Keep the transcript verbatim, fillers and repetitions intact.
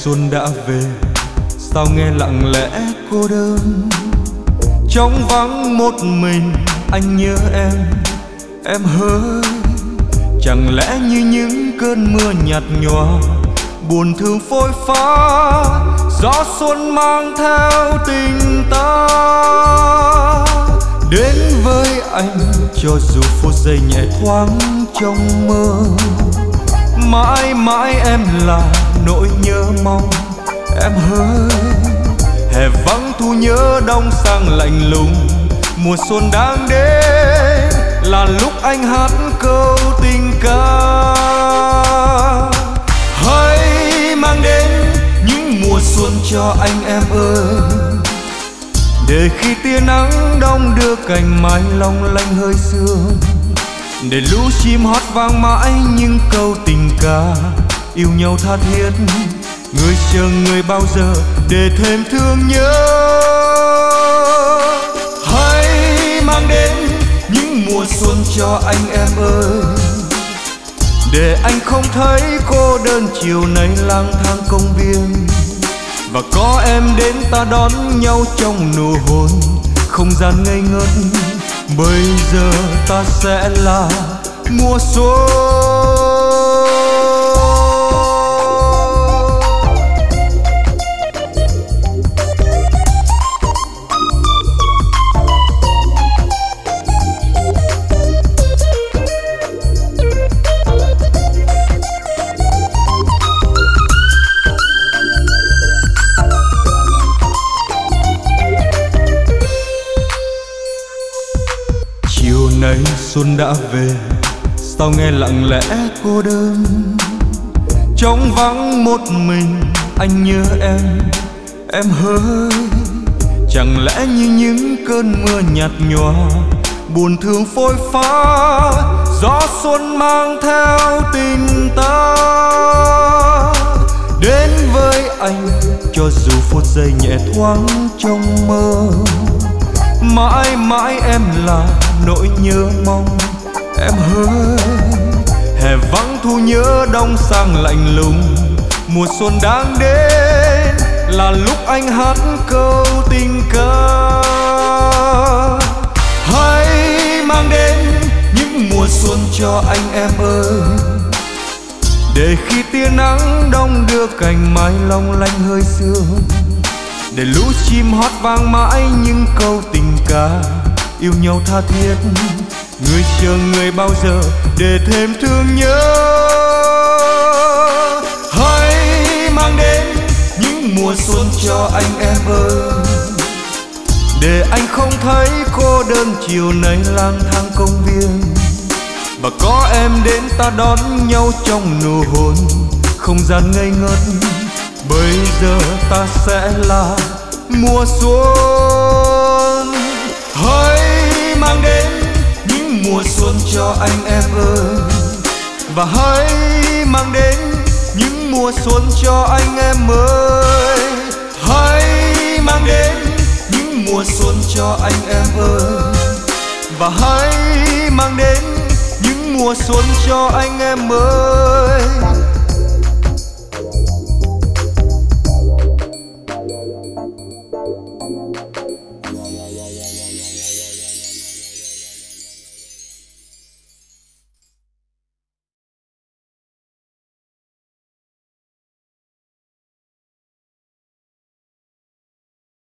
xuân đã về, sao nghe lặng lẽ cô đơn. Trong vắng một mình anh nhớ em, em hỡi. Chẳng lẽ như những cơn mưa nhạt nhòa, buồn thương phôi pha, gió xuân mang theo tình ta. Đến với anh cho dù phút giây nhẹ thoáng trong mơ, mãi mãi em là nỗi nhớ mong em hỡi. Hè vắng thu nhớ đông sang lạnh lùng, mùa xuân đang đến là lúc anh hát câu tình ca. Hãy mang đến những mùa xuân cho anh em ơi, để khi tia nắng đông đưa cành mai long lanh hơi sương, để lũ chim hót vang mãi những câu tình ca yêu nhau tha thiết. Người chờ người bao giờ để thêm thương nhớ. Hãy mang đến những mùa xuân cho anh em ơi, để anh không thấy cô đơn chiều nay lang thang công viên. Và có em đến ta đón nhau trong nụ hôn không gian ngây ngất. Bây giờ ta sẽ là mùa xuân. Nay xuân đã về, sao nghe lặng lẽ cô đơn. Trong vắng một mình anh nhớ em, em hỡi. Chẳng lẽ như những cơn mưa nhạt nhòa, buồn thương phôi pha, gió xuân mang theo tình ta. Đến với anh cho dù phút giây nhẹ thoáng trong mơ, mãi mãi em là nỗi nhớ mong em hỡi. Hè vắng thu nhớ đông sang lạnh lùng, mùa xuân đang đến là lúc anh hát câu tình ca. Hãy mang đến những mùa xuân cho anh em ơi, để khi tia nắng đông đưa cành mai long lanh hơi sương, để lũ chim hót vang mãi những câu tình ca yêu nhau tha thiết. Người chờ người bao giờ để thêm thương nhớ. Hãy mang đến những mùa xuân cho anh em ơi, để anh không thấy cô đơn chiều nay lang thang công viên. Và có em đến ta đón nhau trong nụ hôn không gian ngây ngất. Bây giờ ta sẽ là mùa xuân. Hãy mang đến những mùa xuân cho anh em ơi, và hãy mang đến những mùa xuân cho anh em ơi. Hãy mang đến những mùa xuân cho anh em ơi, và hãy mang đến những mùa xuân cho anh em ơi.